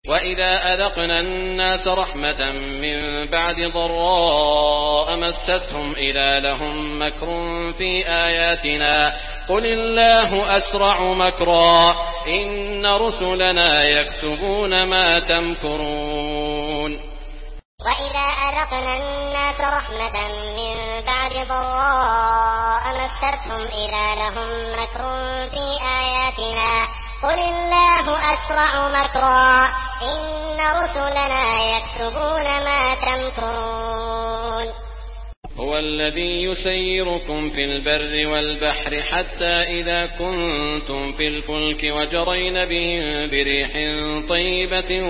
وَإِذَا أَذَقْنَا النَّاسَ رَحْمَةً مِّن بَعْدِ ضَرَّاءَ مَسَّتْهُمْ إِذَا لَهُم مَّكْرٌ فِي آيَاتِنَا قُلِ اللَّهُ أَسْرَعُ مَكْرًا إِنَّ رُسُلَنَا يَكْتُبُونَ مَا تَمْكُرُونَ وَإِذَا أَذَقْنَا النَّاسَ رَحْمَةً مِّن بَعْدِ ضَرَّاءَ مَسَّتْهُمْ إِذَا لَهُم مَّكْرٌ فِي آيَاتِنَا قُلِ اللَّهُ أَسْرَعُ مَكْرًا إِنَّ رُسُلَنَا يَكْتُبُونَ مَا تَمْكُرُونَ هُوَ الَّذِي يُسَيِّرُكُمْ فِي الْبَرِّ وَالْبَحْرِ حَتَّىٰ إِذَا كُنتُمْ فِي الْفُلْكِ وَجَرَيْنَ بِهِم بِرِيحٍ طَيِّبَةٍ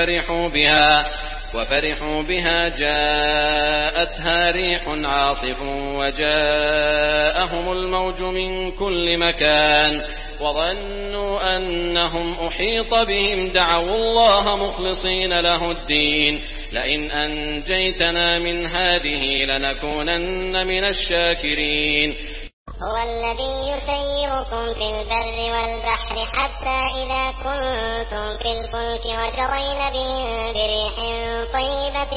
وَفَرِحُوا بِهَا جَاءَتْهَا رِيحٌ عَاصِفٌ وَجَاءَهُمُ الْمَوْجُ مِن كُلِّ مَكَانٍ وَظَنُّوا أَنَّهُمْ أُحِيطَ بِهِمْ دَعَوُا اللَّهَ مُخْلِصِينَ لَهُ الدِّينَ لَئِنْ أَنجَيْتَنَا مِنْ هَٰذِهِ لَنَكُونَنَّ مِنَ الشَّاكِرِينَ هُوَ الَّذِي يُسَيِّرُكُمْ فِي الْبَرِّ وَالْبَحْرِ حَتَّىٰ إِذَا كُنتُمْ فِي الْفُلْكِ وَجَرَيْنَ بِهِم بِرِيحٍ طَيِّبَةٍ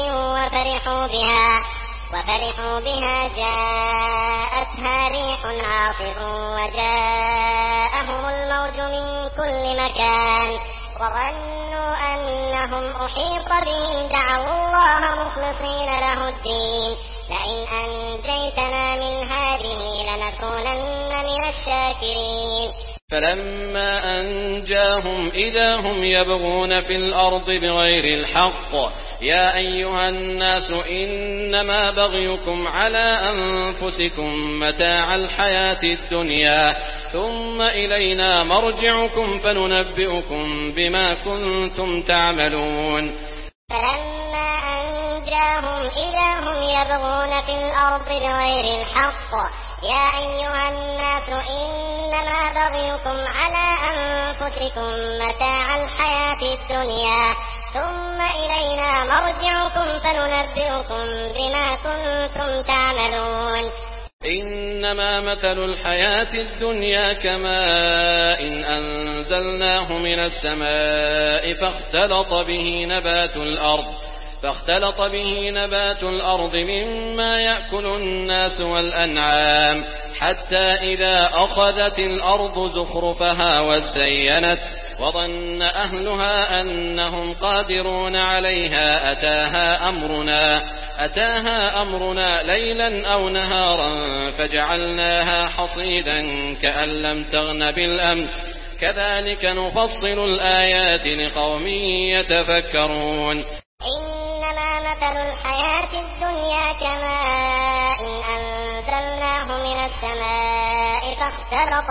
وَفَرِحُوا بِهَا جَاءَتْهَا رِيحٌ عَاصِفٌ وَجَاءَهُمُ الْمَوْجُ مِن كُلِّ مَكَانٍ وَظَنُّوا أَنَّهُمْ أُحِيطَ بِهِمْ دَعَوُا اللَّهَ مُخْلِصِينَ لَهُ الدِّينَ لَئِنْ أَنجَيْتَنَا مِنْ هَٰذِهِ لَنَكُونَنَّ مِنَ الشَّاكِرِينَ فَلَمَّا أَنجَاهُمْ إِذَا هُمْ يَبْغُونَ فِي الْأَرْضِ بِغَيْرِ الْحَقِّ يَا أَيُّهَا النَّاسُ إِنَّمَا بَغْيُكُمْ عَلَىٰ أَنفُسِكُم مَّتَاعَ الْحَيَاةِ الدُّنْيَا ثُمَّ إِلَيْنَا مَرْجِعُكُمْ فَنُنَبِّئُكُم بِمَا كُنتُمْ تَعْمَلُونَ فَلَمَّا أَنجَاهُمْ إِذَا هُمْ يَبْغُونَ في الْأَرْضِ بِغَيْرِ الْحَقِّ يَا أَيُّهَا النَّاسُ إِنَّمَا بَغْيُكُمْ عَلَىٰ أَنفُسِكُم مَّتَاعَ الْحَيَاةِ الدُّنْيَا ثُمَّ إِلَيْنَا مَرْجِعُكُمْ فَنُنَبِّئُكُم بِمَا كُنتُمْ تَعْمَلُونَ إِنَّمَا مَثَلُ الْحَيَاةِ الدُّنْيَا كَمَاءٍ أَنزَلْنَاهُ مِنَ السَّمَاءِ فاختلط به نبات الأرض مما يأكل الناس والأنعام حتى إذا أخذت الأرض زخرفها وزينت وظن أهلها أنهم قادرون عليها أتاها أمرنا ليلا أو نهارا فجعلناها حصيدا كأن لم تغن بالأمس كذلك نفصل الآيات لقوم يتفكرون إنما مثل الحياة الدنيا كماء أنزلناه من السماء فاختلط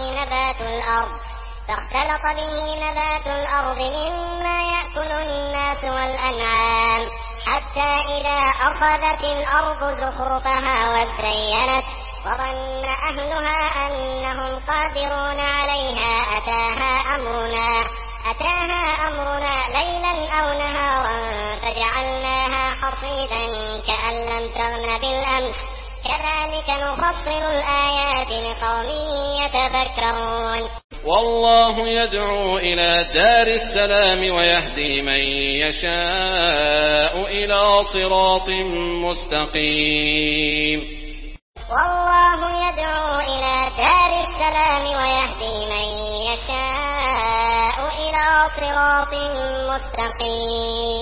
به نبات الأرض مما يأكل الناس والأنعام حتى إذا أخذت الأرض زخرفها وزينت وظن أهلها أنهم قادرون عليها أتاها أمرنا ليلا أو نهارا فجعلناها حصيدا كأن لم تغن بالأمس كذلك نفصل الآيات لقوم يتفكرون والله يدعو إلى دار السلام ويهدي من يشاء إلى صراط مستقيم والله يدعو إلى دار السلام ويهدي من يشاء إلى صراط مستقيم